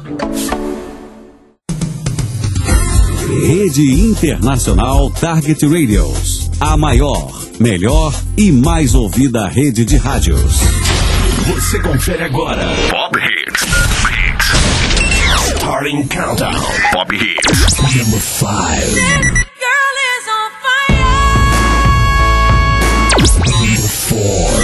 Rede Internacional Target Radios. A maior, melhor e mais ouvida rede de rádios. Você confere agora. Pop Hits. Starting Countdown. Pop Hits. Number 5. Girl is on fire. Number 4.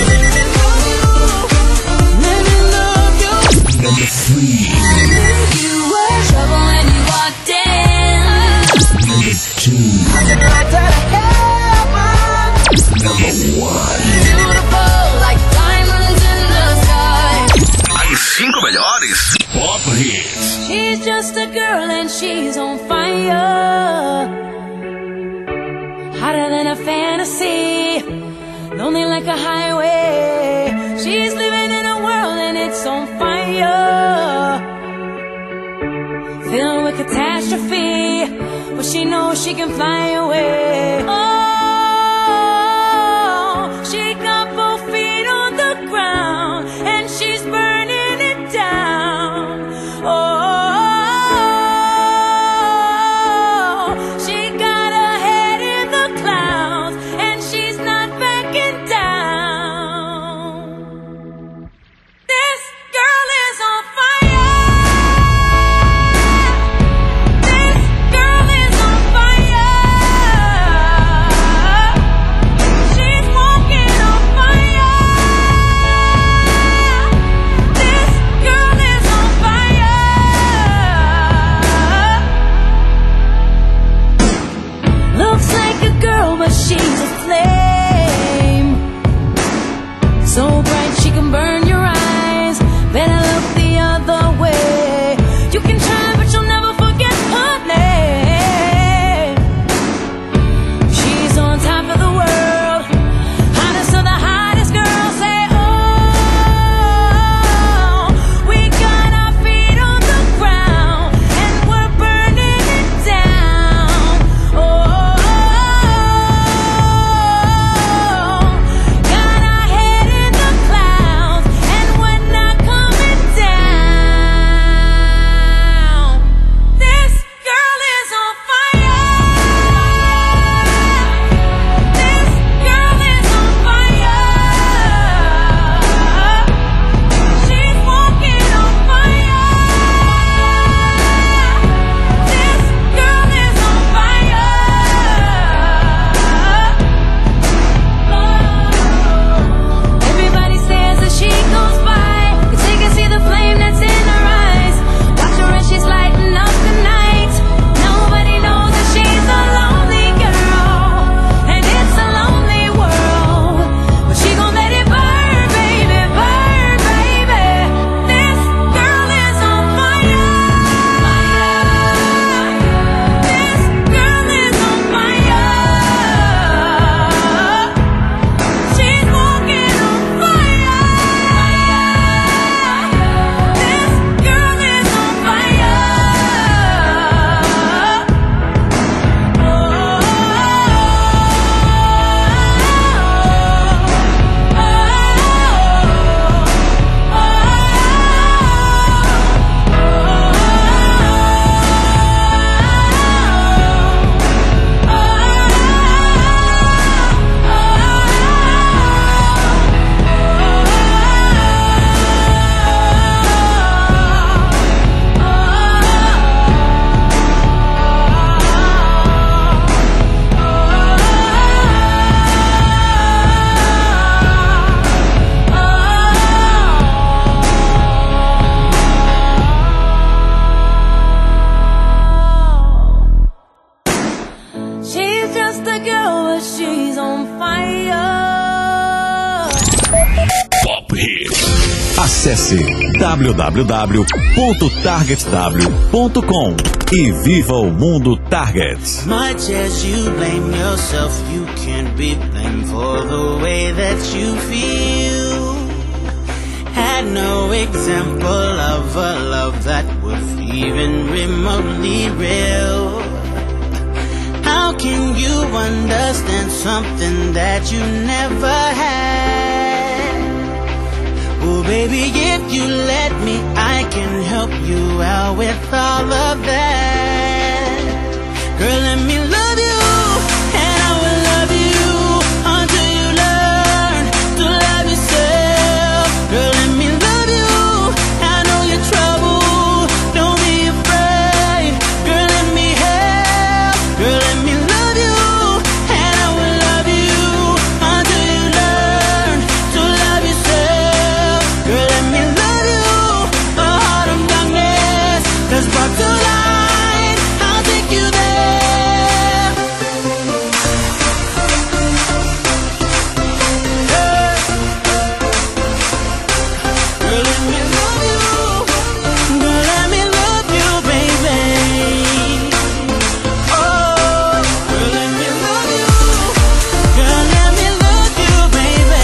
Number 3. You were trouble when you walked in. Number 2. Number 1. Beautiful like diamonds in the sky. As 5 melhores Pop Hits. She's just a girl and she's on fire. Hotter than a fantasy. Lonely like a highway. She's living in a world and it's on fire. Filled with catastrophe, but she knows she can fly away. Oh, she got both feet on the ground and she's burning it down. Oh, she got her head in the clouds and she's not backing down. This girl is on fire. This girl is on fire. She's walking on fire. This girl is on fire. Looks like a girl, but she's a flame. So bright she can burn your eyes. Better look the other way. You can try, but you'll never forget her name. She's on top of the world, hottest of the hottest girls. Say, oh, we got our feet on the ground and we're burning it down. Oh, got our head in the clouds and we're not coming down. This girl is on fire. This girl is on fire. She's walking on fire. This girl is on fire. Everybody stares as she goes by. Cause they can see the flame that's in her eyes. Watch her as she's lighting up the night. Nobody knows that she's a lonely girl, and it's a lonely world. But she gon' let it burn, baby, burn, baby. This girl is on fire. This girl is on fire. She's walking on fire. This girl is on fire. She's just a girl, but she's on fire. Pop Hits. Acesse www.targetw.com e viva o mundo Target. Much as you blame yourself, you can't be blamed for the way that you feel. Had no example of a love that was even remotely real. How can you understand something that you never had? Well, baby, if you let me, I can help you out with all of that. Girl, let me love you, and I will love you until you learn to love yourself. Girl, let me love you, I know your trouble, don't be afraid. Girl, let me help. Girl, let me love you, and I will love you until you learn to love yourself. Girl, let me love you, a heart of darkness that's brought to light. I'll take you there. Girl, let me love you. Girl, let me love you, baby. Oh, girl, let me love you. Girl, let me love you, baby.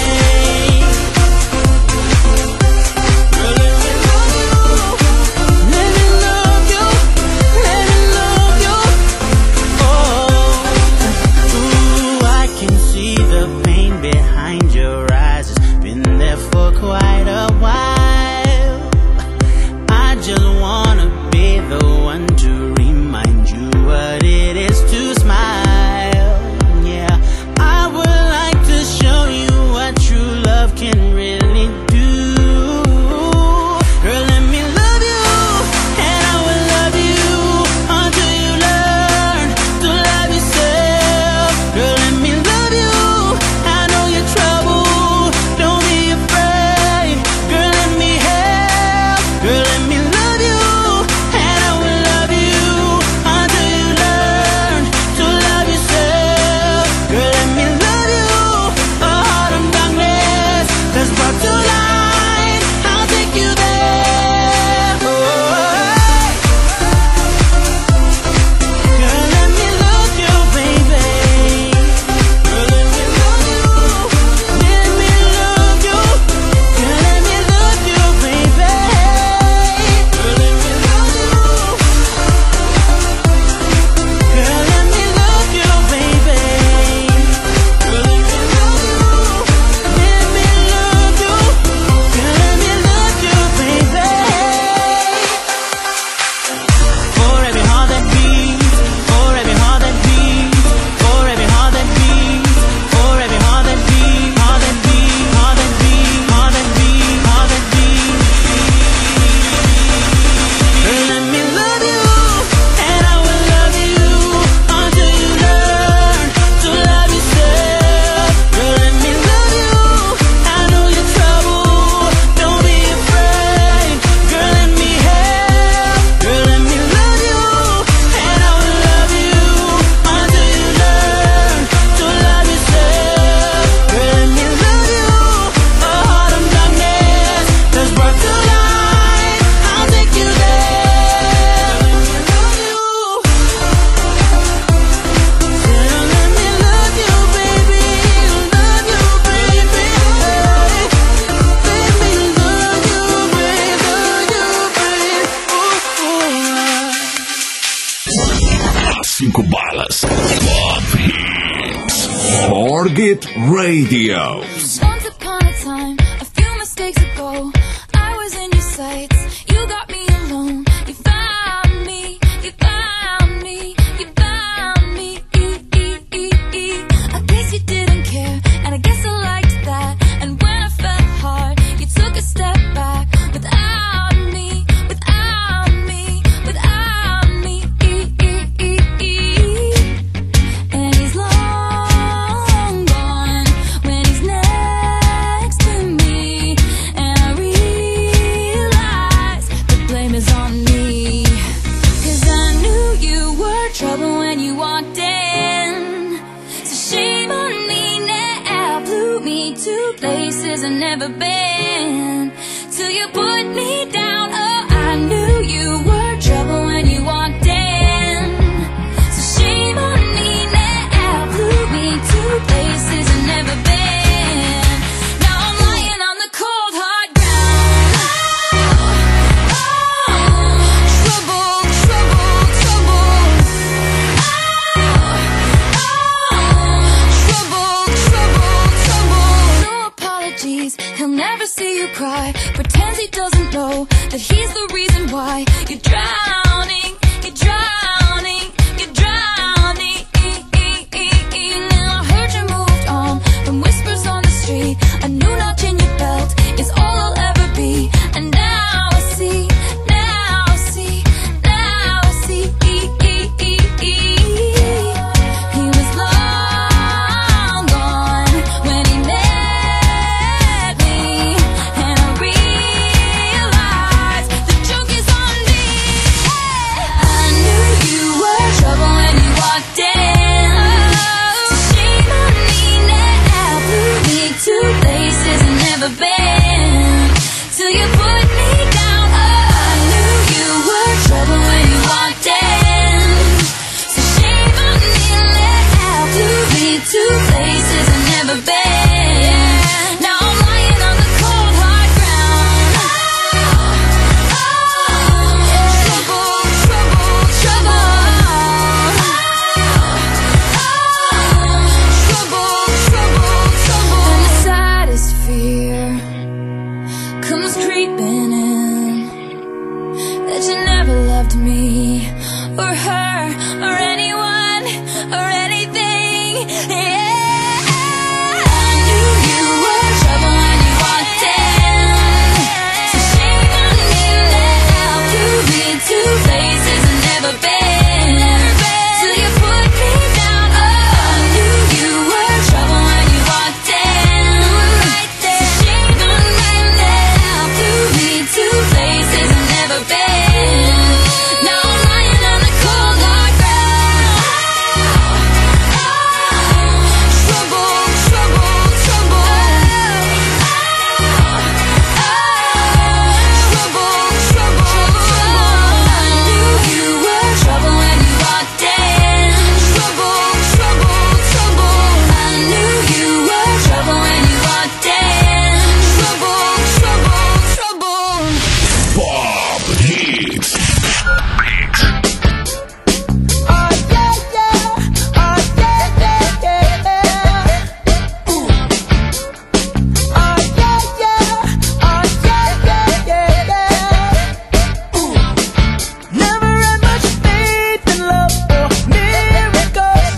Girl, let me love you. Let me love you. Let me love you. Oh, ooh, I can see the pain behind your eyes. It's been there for quite a while. I just wanna be the one to remind you what it is to smile. Yeah, I would like to show you what true love can really do. Girl, let me love you, and I will love you until you learn to love yourself. Girl, let me love you, I know your trouble, don't be afraid. Girl, let me help. Girl, let me love you, and I will love you until you learn to love yourself. Girl, let me love you, a heart of darkness that's brought to light. I'll take you there. Oh, girl, let me love you, baby. Girl, let me love you. Let me love you. Girl, let me love you, baby. Girl, let me love you. Girl, let me love you, baby. Girl, let me love you. Let me love you. Girl, let me love you, baby. For every heart that beats, for every heart that beats, for every heart that beats, for every heart that beats, heart that beats, heart that beats, heart that beats, heart that beats. Girl, let me love you, and I will love you until you learn to love yourself. Girl, let me love you, I know your trouble, don't be afraid. Girl, let me help. Girl, let me love you, and I will love you until you learn to love yourself. Girl, let me love you, a heart of darkness that's brought to light. I'll take you there. Let me love you. Girl, let me love you, baby. Love you, baby. Let me love you, baby. Ooh. 5 balas. Pop Hits. Forget Radio. Once upon a time, a few mistakes ago, I was in your sights. You got me alone. You found me. You found me. You found me. I guess you didn't care, and I guess I liked that. And when I felt hard, you took a step back. Without me, without me, without me. And he's long gone when he's next to me. And I realize the blame is on me. 'Cause I knew you were trouble when you walked in. So shame on me now, blew me to places I've never been. Till you put me down, oh, I knew you were trouble when you walked in. So shame on me now, blew me to places I've never been. Now I'm lying on the cold hard ground. Oh, trouble, trouble, trouble. Oh, trouble, trouble, trouble. No apologies, he'll never see you cry. why you're drowning, you're drowning, you're drowning. Now I heard you moved on from whispers on the street. A new notch in your belt is all I'll ever be. And now I see, now I see, now I see. He was long gone when he met me, and I realized the joke is on me. I knew you were trouble when you walked in. So shame on me now. Blew me to places I've never been, till you put me down. I knew you were trouble when you walked in. So shame on me now. Blew me to places I've never been. Now I'm lying on the cold hard ground. Trouble, trouble, trouble. Trouble, trouble, trouble. And the saddest fear comes creeping in, that you never loved me or her or anyone or anything. Yeah. I knew you were trouble when you walked in. So shame on me now. Blew me to places I've never been, till you put me down. I knew you were trouble when you walked in. So shame on me now. Blew me to places I've never been. Now I'm lying on the cold hard ground. Trouble, trouble, trouble. Trouble, trouble, trouble. I knew you were trouble when you walked in. Trouble, trouble, trouble. I knew you were trouble when you walked in. Trouble, trouble, trouble. Pop Hits. Never had much faith in love or miracles.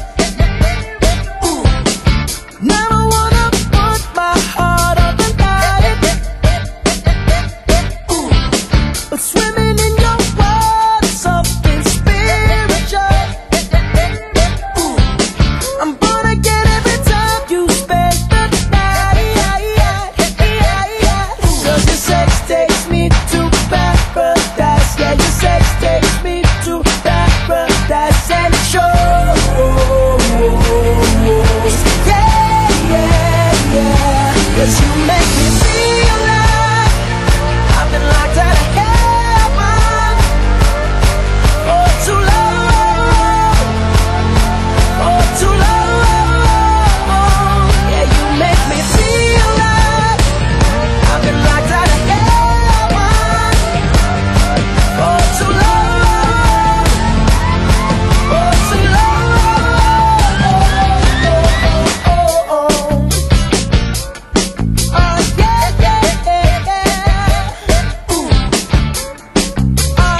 Never wanna put my heart on the line. But swimming in your water, something spiritual. I'm gonna get every time you spend the night. 'Cause your sex takes me to paradise. Yeah, your sex takes me to paradise and it shows. Yeah, yeah, yeah. 'Cause you make me feel like I've been locked out of heaven for too long. For too long. Yeah, you make me feel like I've been locked out of heaven for too long. For too long. Yeah, yeah, yeah, yeah. Ooh. Yeah,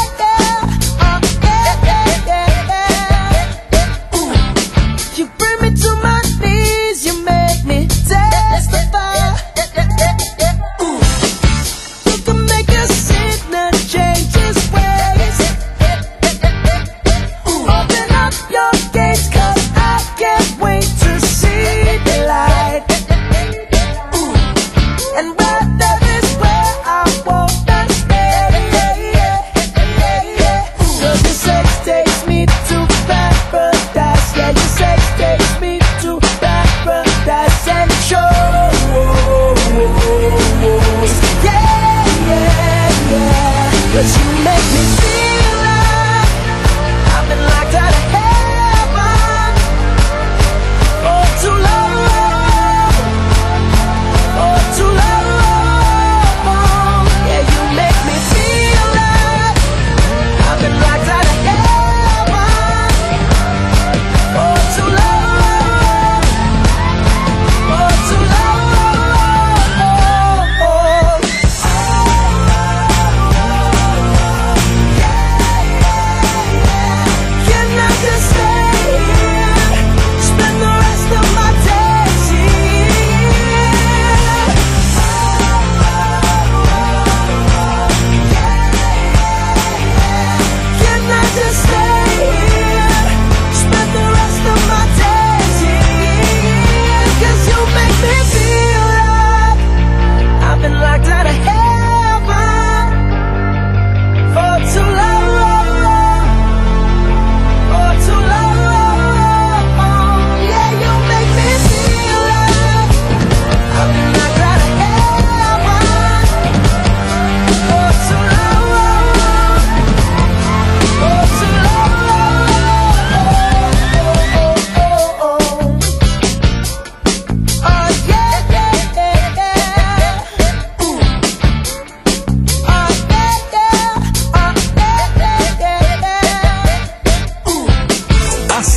yeah, yeah. Ooh. You bring me to my knees, you make me testify. Ooh. You can make a sinner change his ways. Ooh. Open up your gates, 'cause I can't wait to see the light. Ooh. And right there is where I wanna stay. 'Cause your sex takes me to paradise. Yeah, your sex takes me to paradise and it shows. Yeah, yeah, yeah. 'Cause you make me feel like I've been locked out of heaven for too long. For too long. Yeah, you make me feel like I've been locked out of heaven for too long. For too long.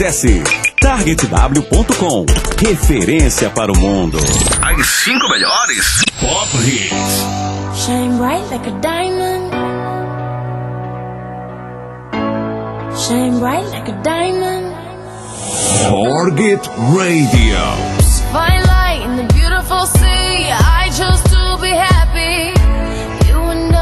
Acesse targetw.com. Referência para o mundo. As 5 melhores Pop Hits. Shine bright like a diamond. Shine bright like a diamond. Target Radio. Fine light in the beautiful sea. I chose to be happy. You and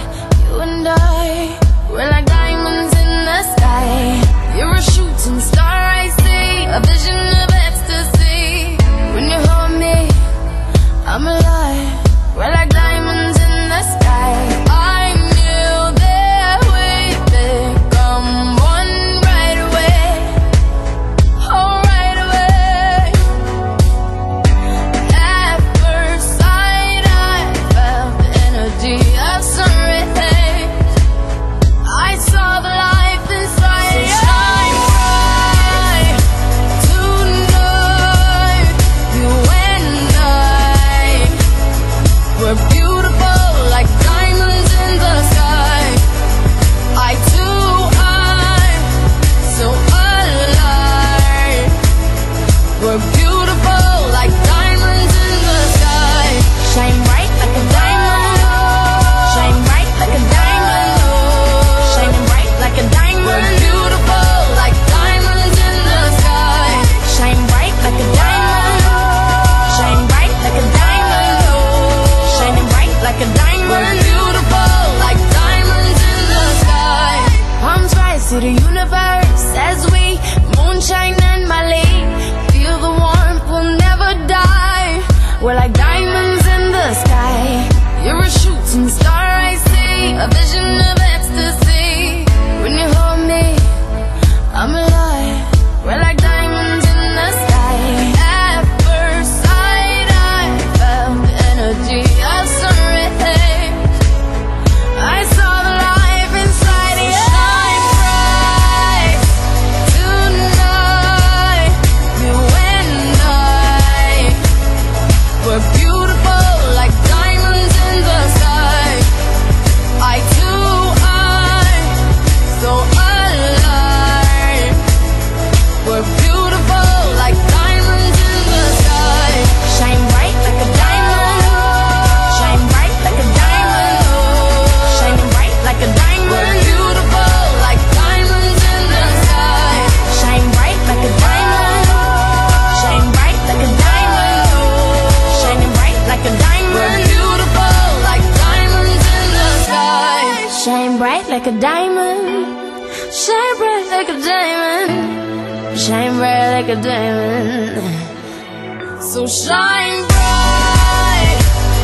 I, we're like diamonds in the sky. You're a shooting star, I see, a vision of ecstasy. When you hold me, I'm alive. We're like diamonds in the sky. I knew that we'd become one right away. Oh, right away. At first sight, I felt the energy of sun rays. I saw the life inside you. Shine bright tonight. You and I, we're beautiful like diamonds in the sky. I too, I'm so alive. We're beautiful like diamonds in the sky. Shine bright like a diamond. Shine bright like a diamond. Shining bright like a diamond. We're beautiful like diamonds in the sky. Shine bright like a diamond. Shine bright like a diamond. Shining bright like a diamond. We're beautiful like diamonds in the sky. Palms rise to the universe as we moonshine and Mali. Feel the warmth, we'll never die. We're like diamonds in the sky. You're a shooting star, I see, a vision of ecstasy. When you hold me, I'm alive. We're like diamonds in the sky. At first sight, I felt the energy of sun rays. I saw the life inside you. Shine bright tonight. You and I, we're beautiful like diamonds in the sky. I too, I'm so alive. We're beautiful like diamonds in the sky. Shine bright like a diamond. Shine bright like a diamond. Shining bright like a diamond. We're beautiful like diamonds in the sky. Shine bright like a diamond. Shine bright like a diamond. Shining bright like a diamond. We're beautiful like diamonds in the sky. Shine bright like a diamond. Shine bright like a diamond. Shine bright like a diamond. So shine bright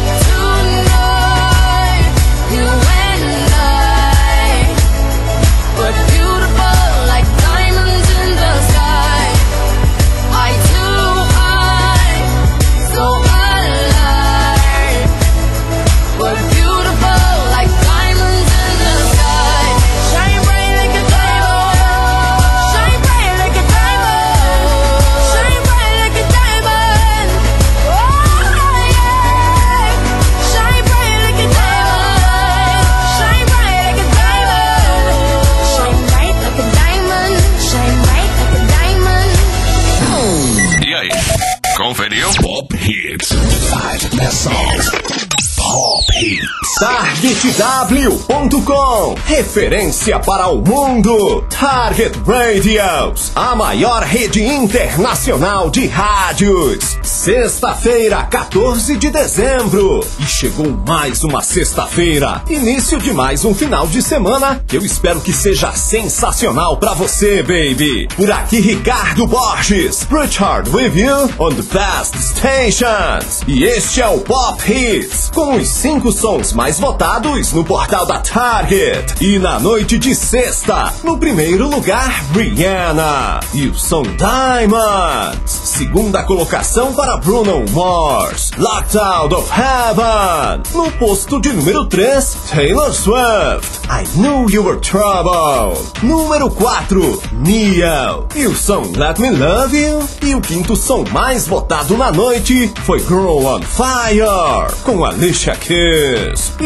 tonight. You and I, we're beautiful like diamonds in the sky. I too, I'm so alive. We're beautiful like diamonds in the sky. Shine bright like a diamond. Shine bright like a diamond. Shine bright like a diamond. Oh yeah. Shine bright like a diamond. Shine bright like a diamond. Shine bright like a diamond. Shine bright like a diamond. E aí, conferiu? Pop Hits. 5 best songs. Pop Hits. TargetW.com. Referência para o mundo. Target Radios, a maior rede internacional de rádios. Sexta-feira, 14 de dezembro. E chegou mais uma sexta-feira. Início de mais um final de semana que eu espero que seja sensacional pra você, baby. Por aqui, Ricardo Borges. Richard with you on the best stations. E este é o Pop Hits, com os 5 sons mais votados no portal da Target. E na noite de sexta, no primeiro lugar, Rihanna e o som Diamonds. Segunda colocação para Bruno Mars, Locked Out of Heaven. No posto de número 3, Taylor Swift, I Knew You Were Trouble. Número 4, Neo e o som Let Me Love You. E o quinto som mais votado na noite foi Girl on Fire, com Alicia Keys. E na segunda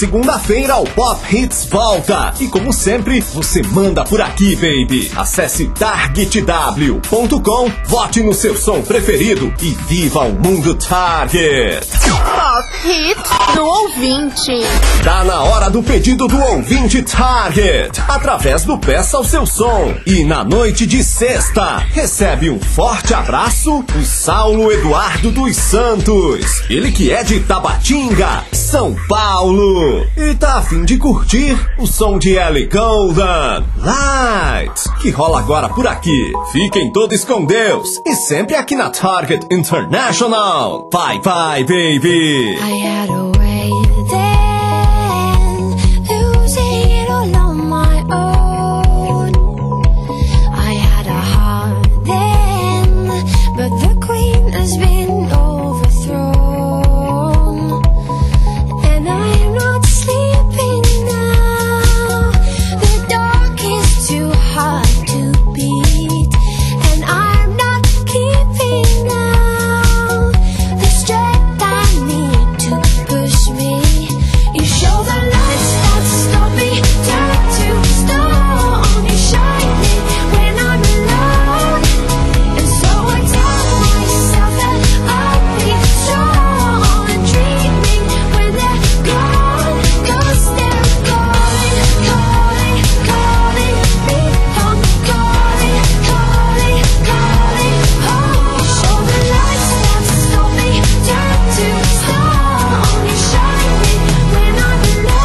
segunda-feira o Pop Hits volta. E como sempre, você manda por aqui, baby. Acesse targetw.com, vote no seu som preferido e viva o mundo Target. Pop Hits do ouvinte. Tá na hora do pedido do ouvinte Target, através do Peça o Seu Som. E na noite de sexta, recebe um forte abraço o Saulo Eduardo dos Santos. Ele que é de Tabatinga, São Paulo. E tá a fim de curtir o som de Ellie Goulding, Lights, que rola agora por aqui. Fiquem todos com Deus e sempre aqui na Target International. Bye bye, baby. I had a way then, losing it all on my own. I had a heart then, but the queen has been overthrown. And I'm not sleeping now, the dark is too hard to beat. And I'm not keeping now the strength I need to push me. You show the lights that stop me, turn to stone. You shine me when I'm alone, and so I tell myself that I'll be strong. Dreaming when they're gone, 'cause they're calling, calling, calling me home, calling, calling, calling home. You show the lights that stop me, turn to stone. You shine me when I'm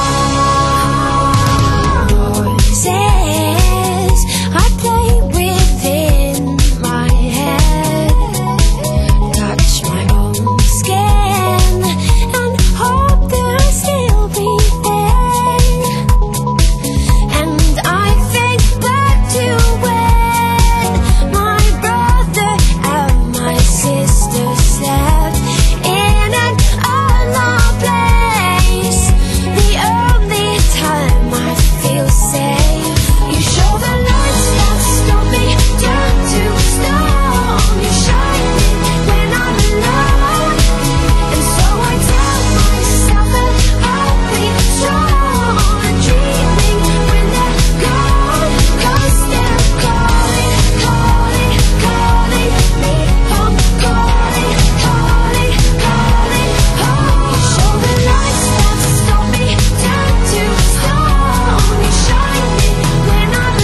alone. Voices I play within my head, touch my own skin and hope they'll still be there. And I think back to when my brother and my sister slept in an unloved place. The only time I feel safe. You show the lights that stop me, turn to stone. You shine me when I'm alone, and so I tell myself that I'll be strong. Dreaming when they're gone, 'cause they're calling, calling, calling me home, calling, calling, calling home. You show the lights that stop me, turn to stone. You shine me when I'm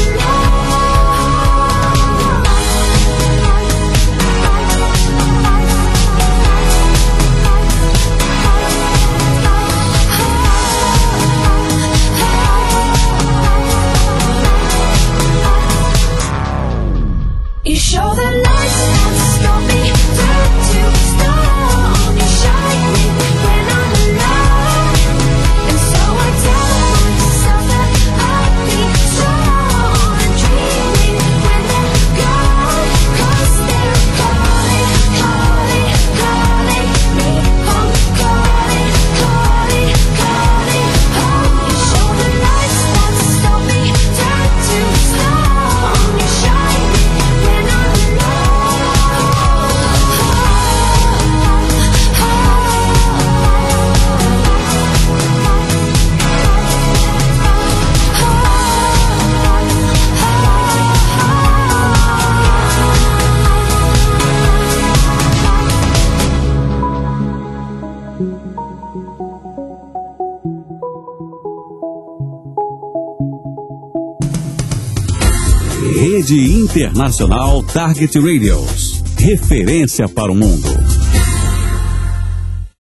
You show the lights that stop me, turn to stone. You shine me when I'm alone, and so I tell myself that I'll be strong. Dreaming when they're gone, 'cause they're calling, calling, calling me home, calling, calling, calling home. You show the lights that stop me, turn to stone. You shine me when I'm Rede Internacional Target Radios. Referência para o mundo.